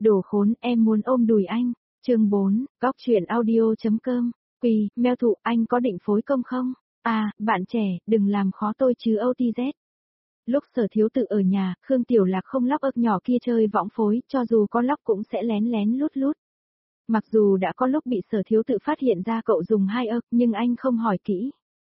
Đồ khốn, em muốn ôm đùi anh. Chương 4, Góc truyện audio.com. Quỳ, meo thụ, anh có định phối công không? À, bạn trẻ, đừng làm khó tôi chứ OTZ. Lúc Sở Thiếu Tự ở nhà, Khương Tiểu Lạc không lóc ức nhỏ kia chơi võng phối, cho dù có lóc cũng sẽ lén lén lút lút. Mặc dù đã có lúc bị Sở Thiếu Tự phát hiện ra cậu dùng 2 ức, nhưng anh không hỏi kỹ.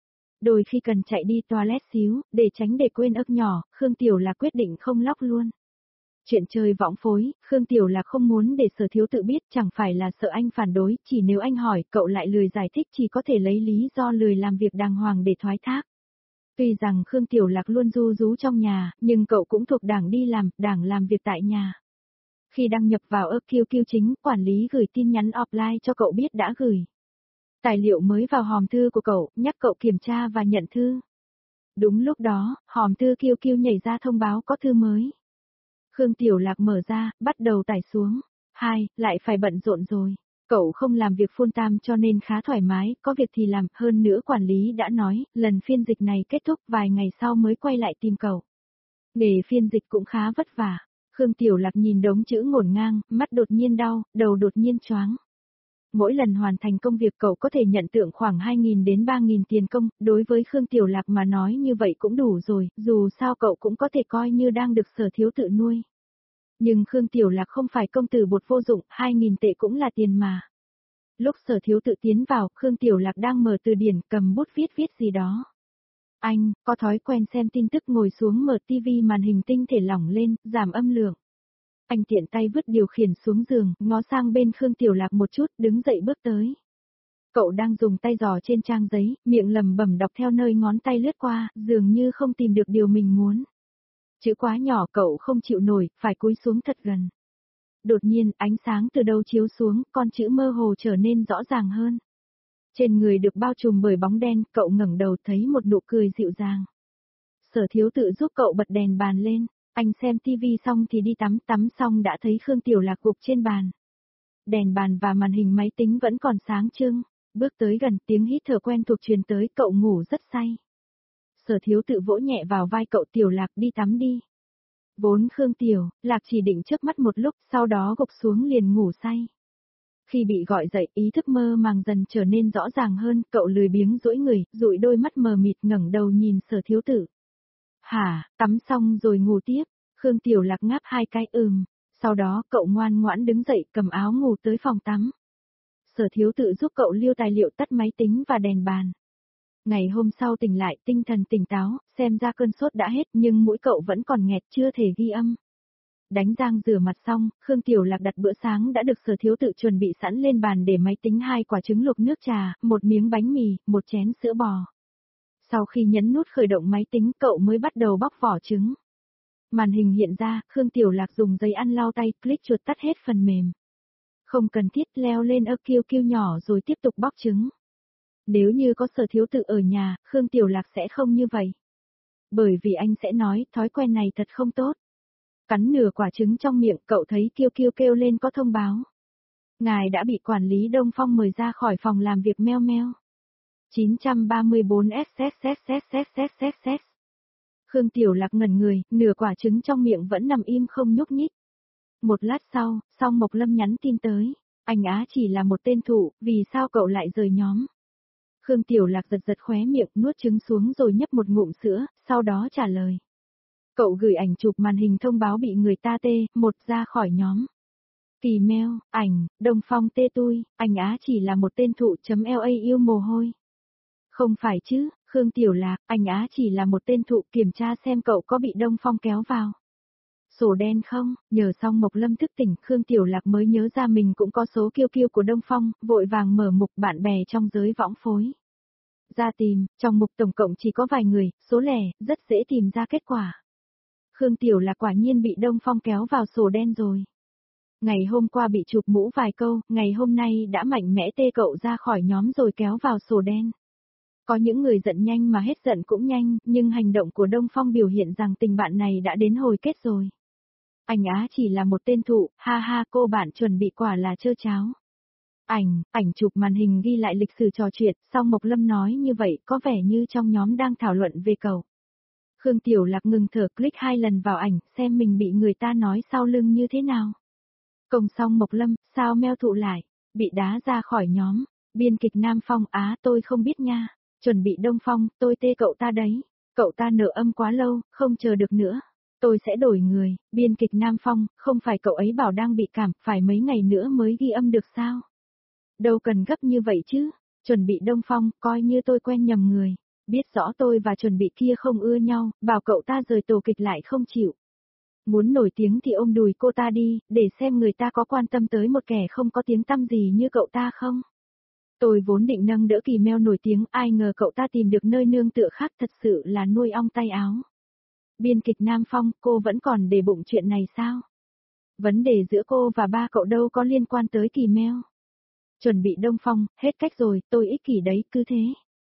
Đôi khi cần chạy đi toilet xíu, để tránh để quên ức nhỏ, Khương Tiểu Lạc quyết định không lóc luôn. Chuyện chơi võng phối, Khương Tiểu Lạc không muốn để Sở Thiếu Tự biết, chẳng phải là sợ anh phản đối, chỉ nếu anh hỏi, cậu lại lười giải thích, chỉ có thể lấy lý do lười làm việc đàng hoàng để thoái thác. Tuy rằng Khương Tiểu Lạc luôn ru rú trong nhà, nhưng cậu cũng thuộc đảng đi làm, đảng làm việc tại nhà. Khi đăng nhập vào QQ chính, quản lý gửi tin nhắn offline cho cậu biết đã gửi tài liệu mới vào hòm thư của cậu, nhắc cậu kiểm tra và nhận thư. Đúng lúc đó, hòm thư QQ nhảy ra thông báo có thư mới. Khương Tiểu Lạc mở ra, bắt đầu tải xuống. Lại phải bận rộn rồi. Cậu không làm việc full time cho nên khá thoải mái, có việc thì làm, hơn nữa quản lý đã nói, lần phiên dịch này kết thúc vài ngày sau mới quay lại tìm cậu. Nghề phiên dịch cũng khá vất vả. Khương Tiểu Lạc nhìn đống chữ ngổn ngang, mắt đột nhiên đau, đầu đột nhiên choáng. Mỗi lần hoàn thành công việc cậu có thể nhận thưởng khoảng 2.000 đến 3.000 tiền công, đối với Khương Tiểu Lạc mà nói như vậy cũng đủ rồi, dù sao cậu cũng có thể coi như đang được Sở Thiếu Tự nuôi. Nhưng Khương Tiểu Lạc không phải công tử bột vô dụng, 2.000 tệ cũng là tiền mà. Lúc Sở Thiếu Tự tiến vào, Khương Tiểu Lạc đang mở từ điển, cầm bút viết gì đó. Anh, có thói quen xem tin tức ngồi xuống mở tivi màn hình tinh thể lỏng lên, giảm âm lượng. Anh tiện tay vứt điều khiển xuống giường, ngó sang bên Khương Tiểu Lạc một chút, đứng dậy bước tới. Cậu đang dùng tay dò trên trang giấy, miệng lẩm bẩm đọc theo nơi ngón tay lướt qua, dường như không tìm được điều mình muốn. Chữ quá nhỏ cậu không chịu nổi, phải cúi xuống thật gần. Đột nhiên, ánh sáng từ đâu chiếu xuống, con chữ mơ hồ trở nên rõ ràng hơn. Trên người được bao trùm bởi bóng đen, cậu ngẩng đầu thấy một nụ cười dịu dàng. Sở Thiếu Tự giúp cậu bật đèn bàn lên. Anh xem tivi xong thì đi tắm xong đã thấy Khương Tiểu Lạc gục trên bàn. Đèn bàn và màn hình máy tính vẫn còn sáng trưng. Bước tới gần, tiếng hít thở quen thuộc truyền tới, cậu ngủ rất say. Sở Thiếu Tự vỗ nhẹ vào vai cậu, Tiểu Lạc đi tắm đi. Vốn Khương Tiểu Lạc chỉ định chớp mắt một lúc, sau đó gục xuống liền ngủ say. Khi bị gọi dậy, ý thức mơ màng dần trở nên rõ ràng hơn, cậu lười biếng duỗi người, dụi đôi mắt mờ mịt ngẩng đầu nhìn Sở Thiếu Tự. Hả, tắm xong rồi ngủ tiếp. Khương Tiểu Lạc ngáp 2 cái sau đó cậu ngoan ngoãn đứng dậy cầm áo ngủ tới phòng tắm. Sở Thiếu Tự giúp cậu lưu tài liệu, tắt máy tính và đèn bàn. Ngày hôm sau tỉnh lại, tinh thần tỉnh táo, xem ra cơn sốt đã hết nhưng mũi cậu vẫn còn nghẹt, chưa thể ghi âm. Đánh răng rửa mặt xong, Khương Tiểu Lạc đặt bữa sáng đã được Sở Thiếu Tự chuẩn bị sẵn lên bàn để máy tính, 2 quả trứng luộc, nước trà, một miếng bánh mì, một chén sữa bò. Sau khi nhấn nút khởi động máy tính, cậu mới bắt đầu bóc vỏ trứng. Màn hình hiện ra, Khương Tiểu Lạc dùng giấy ăn lau tay, click chuột tắt hết phần mềm. Không cần thiết, leo lên QQ nhỏ rồi tiếp tục bóc trứng. Nếu như có Sở Thiếu Tự ở nhà, Khương Tiểu Lạc sẽ không như vậy. Bởi vì anh sẽ nói, thói quen này thật không tốt. Cắn nửa quả trứng trong miệng, cậu thấy QQ kêu lên có thông báo. Ngài đã bị quản lý Đông Phong mời ra khỏi phòng làm việc, meo meo. 934 SSSSSSSS. Khương Tiểu Lạc ngẩn người, nửa quả trứng trong miệng vẫn nằm im không nhúc nhích. Một lát sau, Song Mộc Lâm nhắn tin tới. Anh Á chỉ là một tên thụ, vì sao cậu lại rời nhóm? Khương Tiểu Lạc giật giật khóe miệng, nuốt trứng xuống rồi nhấp một ngụm sữa, sau đó trả lời. Cậu gửi ảnh chụp màn hình thông báo bị người ta một ra khỏi nhóm. Kỳ mail, ảnh, Đông Phong tê tui, anh Á chỉ là một tên thụ .la yêu mồ hôi. Không phải chứ, Khương Tiểu Lạc, anh Á chỉ là một tên thụ, kiểm tra xem cậu có bị Đông Phong kéo vào sổ đen không. Nhờ Song Mộc Lâm thức tỉnh, Khương Tiểu Lạc mới nhớ ra mình cũng có số QQ của Đông Phong, vội vàng mở mục bạn bè trong giới võng phối. Ra tìm, trong mục tổng cộng chỉ có vài người, số lẻ, rất dễ tìm ra kết quả. Khương Tiểu Lạc quả nhiên bị Đông Phong kéo vào sổ đen rồi. Ngày hôm qua bị chụp mũ vài câu, ngày hôm nay đã mạnh mẽ tê cậu ra khỏi nhóm rồi kéo vào sổ đen. Có những người giận nhanh mà hết giận cũng nhanh, nhưng hành động của Đông Phong biểu hiện rằng tình bạn này đã đến hồi kết rồi. Anh Á chỉ là một tên thụ, ha ha, cô bạn chuẩn bị quả là trơ cháo. Ảnh chụp màn hình ghi lại lịch sử trò chuyện, Song Mộc Lâm nói như vậy có vẻ như trong nhóm đang thảo luận về cậu. Khương Tiểu Lạc ngừng thở, click 2 lần vào ảnh, xem mình bị người ta nói sau lưng như thế nào. Công Song Mộc Lâm, sao Meo Thụ lại bị đá ra khỏi nhóm? Biên kịch Nam Phong, tôi không biết nha. Chuẩn bị Đông Phong, tôi tê cậu ta đấy. Cậu ta nợ âm quá lâu, không chờ được nữa. Tôi sẽ đổi người. Biên kịch Nam Phong, không phải cậu ấy bảo đang bị cảm, phải mấy ngày nữa mới ghi âm được sao? Đâu cần gấp như vậy chứ. Chuẩn bị Đông Phong, coi như tôi quen nhầm người. Biết rõ tôi và chuẩn bị kia không ưa nhau, bảo cậu ta rời tổ kịch lại không chịu. Muốn nổi tiếng thì ôm đùi cô ta đi, để xem người ta có quan tâm tới một kẻ không có tiếng tăm gì như cậu ta không. Tôi vốn định nâng đỡ Kỳ Meo nổi tiếng, ai ngờ cậu ta tìm được nơi nương tựa khác, thật sự là nuôi ong tay áo. Biên kịch Nam Phong, cô vẫn còn để bụng chuyện này sao? Vấn đề giữa cô và ba cậu đâu có liên quan tới Kỳ Meo. Chuẩn bị Đông Phong, hết cách rồi, tôi ích kỷ đấy, cứ thế.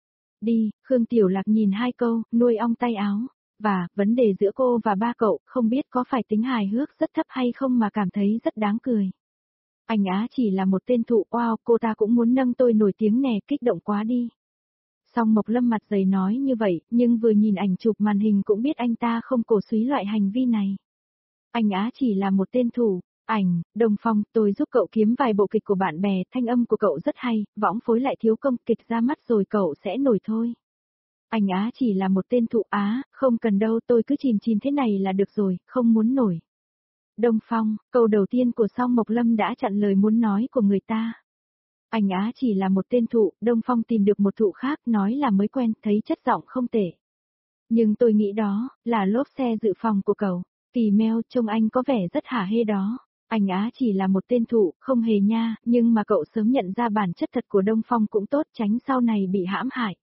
Đi, Khương Tiểu Lạc nhìn hai câu, nuôi ong tay áo. Và, vấn đề giữa cô và ba cậu, không biết có phải tính hài hước rất thấp hay không mà cảm thấy rất đáng cười. Anh Á chỉ là một tên thụ, wow, cô ta cũng muốn nâng tôi nổi tiếng nè, kích động quá đi. Song Mộc Lâm mặt dày nói như vậy, nhưng vừa nhìn ảnh chụp màn hình cũng biết anh ta không cổ suý loại hành vi này. Anh Á chỉ là một tên thủ. Đông Phong, tôi giúp cậu kiếm vài bộ kịch của bạn bè, thanh âm của cậu rất hay, võng phối lại thiếu công, kịch ra mắt rồi cậu sẽ nổi thôi. Anh Á chỉ là một tên thụ, không cần đâu, tôi cứ chìm chìm thế này là được rồi, không muốn nổi. Đông Phong, câu đầu tiên của Song Mộc Lâm đã chặn lời muốn nói của người ta. Anh Á chỉ là một tên thụ, Đông Phong tìm được một thụ khác, nói là mới quen, thấy chất giọng không tệ. Nhưng tôi nghĩ đó, là lốp xe dự phòng của cậu. Kỳ Meo, trông anh có vẻ rất hả hê đó. Anh Á chỉ là một tên thụ, không hề nha, nhưng mà cậu sớm nhận ra bản chất thật của Đông Phong cũng tốt, tránh sau này bị hãm hại.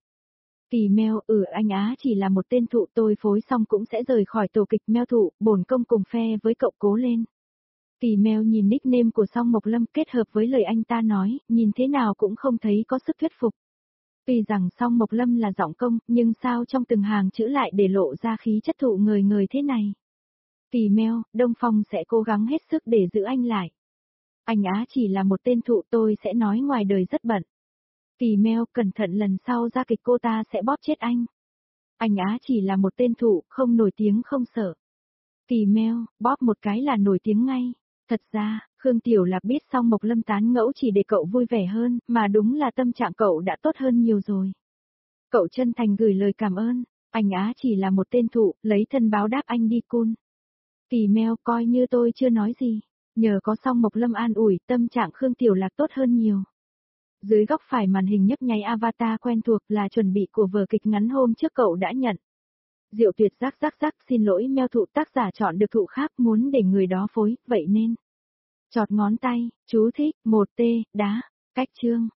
Kỳ Meo, anh Á chỉ là một tên thụ, tôi phối xong cũng sẽ rời khỏi tổ kịch. Meo thụ, bổn công cùng phe với cậu, cố lên. Kỳ Meo nhìn nickname của Song Mộc Lâm kết hợp với lời anh ta nói, nhìn thế nào cũng không thấy có sức thuyết phục. Tuy rằng Song Mộc Lâm là giọng công, nhưng sao trong từng hàng chữ lại để lộ ra khí chất thụ người người thế này? Kỳ Meo, Đông Phong sẽ cố gắng hết sức để giữ anh lại. Anh Á chỉ là một tên thụ, tôi sẽ nói ngoài đời rất bận. Kỳ Meo, cẩn thận lần sau ra kịch cô ta sẽ bóp chết anh. Anh Á chỉ là một tên thụ, không nổi tiếng không sợ. Kỳ Meo, bóp một cái là nổi tiếng ngay. Thật ra, Khương Tiểu Lạc biết Song Mộc Lâm tán ngẫu chỉ để cậu vui vẻ hơn, mà đúng là tâm trạng cậu đã tốt hơn nhiều rồi. Cậu chân thành gửi lời cảm ơn. Anh Á chỉ là một tên thụ, lấy thân báo đáp anh đi cun. Kỳ Meo, coi như tôi chưa nói gì. Nhờ có Song Mộc Lâm an ủi, tâm trạng Khương Tiểu Lạc tốt hơn nhiều. Dưới góc phải màn hình nhấp nháy avatar quen thuộc là chuẩn bị của vở kịch ngắn hôm trước cậu đã nhận. Diệu Tuyệt rắc, xin lỗi Meo thụ, tác giả chọn được thụ khác, muốn để người đó phối, vậy nên. Chọt ngón tay, chú thích, 1T, đá, cách chương.